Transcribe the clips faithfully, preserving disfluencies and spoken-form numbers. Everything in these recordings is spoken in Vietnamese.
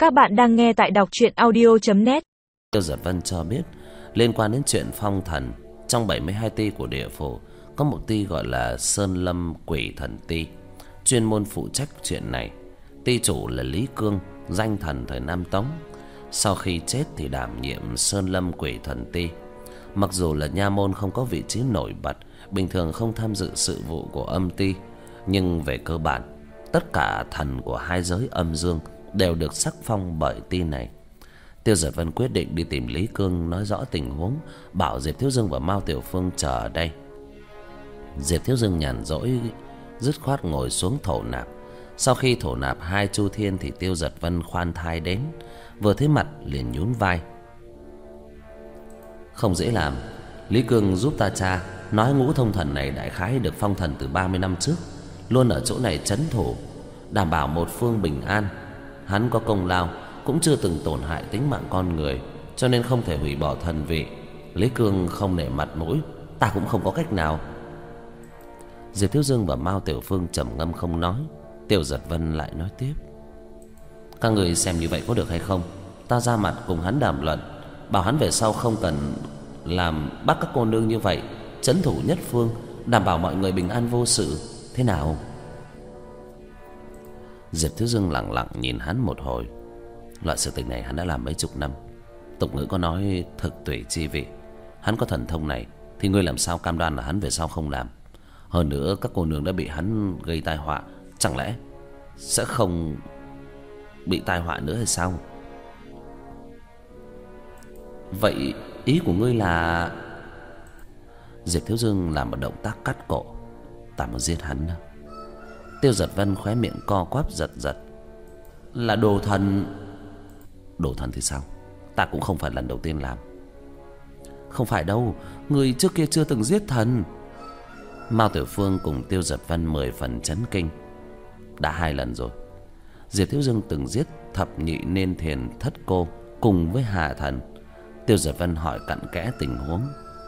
Các bạn đang nghe tại đọc truyện audio chấm net. Tiêu Giật Vân cho biết liên quan đến chuyện phong thần, trong bảy mươi hai ty của địa phủ có một ty gọi là Sơn Lâm Quỷ Thần Ty, chuyên môn phụ trách chuyện này. Ty chủ là Lý Cương, danh thần thời Nam Tống. Sau khi chết thì đảm nhiệm Sơn Lâm Quỷ Thần Ty. Mặc dù là nha môn không có vị trí nổi bật, bình thường không tham dự sự vụ của âm ty, nhưng về cơ bản tất cả thần của hai giới âm dương đều được sắc phong bởi ty này. Tiêu Giật Vân quyết định đi tìm Lý Cương nói rõ tình huống, bảo Diệp Thiếu Dương và Mao Tiểu Phương chờ ở đây. Diệp Thiếu Dương nhàn rỗi dứt khoát ngồi xuống thổ nạp. Sau khi thổ nạp hai chu thiên thì Tiêu Giật Vân khoan thai đến, vừa thấy mặt liền nhún vai. Không dễ làm, Lý Cương giúp ta tra, nói ngũ thông thần này đại khái được phong thần từ ba mươi năm trước, luôn ở chỗ này trấn thủ, đảm bảo một phương bình an. Hắn có công lao, cũng chưa từng tổn hại tính mạng con người, cho nên không thể hủy bỏ thần vị. Lý Cương không nể mặt mũi, ta cũng không có cách nào. Diệp Thiếu Dương và Mao Tiểu Phương trầm ngâm không nói. Tiêu Giật Vân lại nói tiếp: các người xem như vậy có được hay không? Ta ra mặt cùng hắn đàm luận, bảo hắn về sau không cần làm bắt các cô nương như vậy, trấn thủ nhất phương, đảm bảo mọi người bình an vô sự. Thế nào? Diệp Thiếu Dương lặng lặng nhìn hắn một hồi. Loại sự tình này hắn đã làm mấy chục năm. Tục ngữ có nói thực tùy chi vị. Hắn có thần thông này thì ngươi làm sao cam đoan là hắn về sau không làm? Hơn nữa các cô nương đã bị hắn gây tai họa, chẳng lẽ sẽ không bị tai họa nữa hay sao? Vậy ý của ngươi là... Diệp Thiếu Dương làm một động tác cắt cổ. Ta muốn giết hắn. Tiêu Giật Vân khóe miệng co quắp giật giật. Là đồ thần. Đồ thần thì sao? Ta cũng không phải lần đầu tiên làm. Không phải đâu, người trước kia chưa từng giết thần. Mao Tiểu Phương cùng Tiêu Giật Vân mười phần chấn kinh. Đã hai lần rồi. Diệp Thiếu Dương từng giết thập nhị nên thiền thất cô cùng với Hà Thần. Tiêu Giật Vân hỏi cặn kẽ tình huống.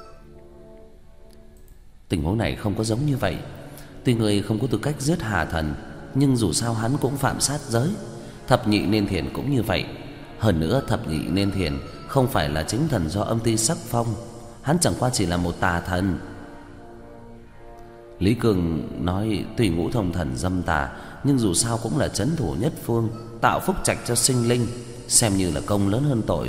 Tình huống này không có giống như vậy. Tuy người không có tư cách giết Hà Thần, nhưng dù sao hắn cũng phạm sát giới. Thập nhị nên thiền cũng như vậy. Hơn nữa thập nhị nên thiền không phải là chính thần do âm ty sắc phong, hắn chẳng qua chỉ là một tà thần. Lý Cường nói tùy ngũ thông thần dâm tà, nhưng dù sao cũng là trấn thủ nhất phương, tạo phúc trạch cho sinh linh, xem như là công lớn hơn tội.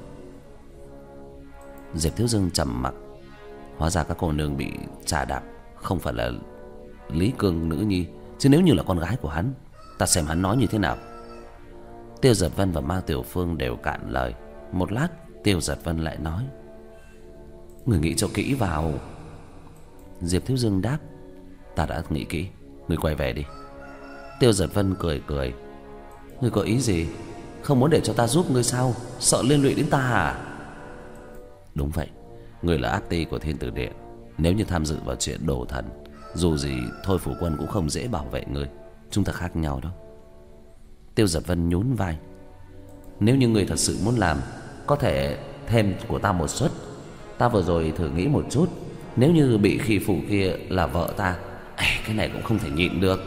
Diệp Thiếu Dương trầm mặc. Hóa ra các cô nương bị trà đạp không phải là Lý Cương nữ nhi, chứ nếu như là con gái của hắn, ta xem hắn nói như thế nào. Tiêu Giật Vân và Mao Tiểu Phương đều cạn lời. Một lát Tiêu Giật Vân lại nói: người nghĩ cho kỹ vào. Diệp Thiếu Dương đáp: ta đã nghĩ kỹ, người quay về đi. Tiêu Giật Vân cười cười: ngươi có ý gì? Không muốn để cho ta giúp ngươi sao? Sợ liên lụy đến ta à? Đúng vậy, ngươi là áp ty của Thiên Tử Điện. Nếu như tham dự vào chuyện đồ thần, dù gì Thôi Phủ Quân cũng không dễ bảo vệ ngươi. Chúng ta khác nhau đâu. Tiêu Giật Vân nhún vai: nếu như ngươi thật sự muốn làm, có thể thêm của ta một suất. Ta vừa rồi thử nghĩ một chút, nếu như bị khi phụ kia là vợ ta, cái này cũng không thể nhịn được.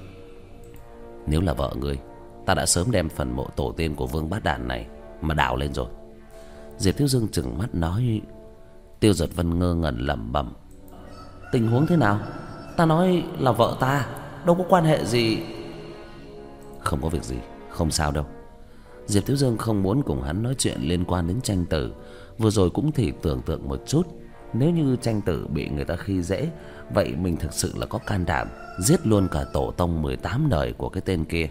Nếu là vợ ngươi, ta đã sớm đem phần mộ tổ tiên của Vương Bát Đàn này mà đào lên rồi. Diệp Thiếu Dương trừng mắt nói. Tiêu Giật Vân ngơ ngẩn lẩm bẩm: tình huống thế nào? Ta nói là vợ ta, đâu có quan hệ gì. Không có việc gì, không sao đâu. Diệp Thiếu Dương không muốn cùng hắn nói chuyện liên quan đến tranh tử. Vừa rồi cũng thì tưởng tượng một chút, nếu như tranh tử bị người ta khi dễ, vậy mình thực sự là có can đảm giết luôn cả tổ tông mười tám đời của cái tên kia.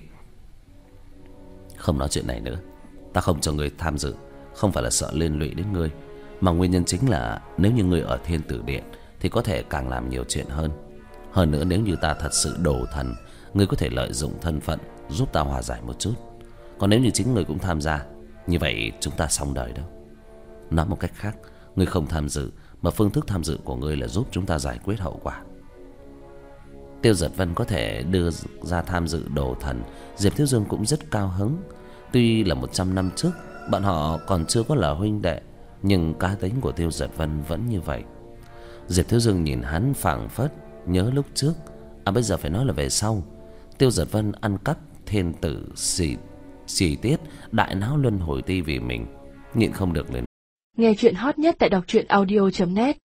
Không nói chuyện này nữa. Ta không cho người tham dự, không phải là sợ liên lụy đến ngươi, mà nguyên nhân chính là nếu như ngươi ở Thiên Tử Điện thì có thể càng làm nhiều chuyện hơn. Hơn nữa nếu như ta thật sự đồ thần, ngươi có thể lợi dụng thân phận giúp ta hòa giải một chút. Còn nếu như chính ngươi cũng tham gia, như vậy chúng ta xong đời đâu. Nói một cách khác, ngươi không tham dự, mà phương thức tham dự của ngươi là giúp chúng ta giải quyết hậu quả. Tiêu Giật Vân có thể đưa ra tham dự đồ thần, Diệp Thiếu Dương cũng rất cao hứng. Tuy là một trăm năm trước bọn họ còn chưa có là huynh đệ, nhưng cá tính của Tiêu Giật Vân vẫn như vậy. Diệp Thiếu Dương nhìn hắn phảng phất nhớ lúc trước, à bây giờ phải nói là về sau. Tiêu Giật Vân ăn cắp thiên tử xì Chi tiết đại não luân hồi ti vì mình, nhịn không được lên. Nghe chuyện hot nhất tại đọc truyện audio chấm net.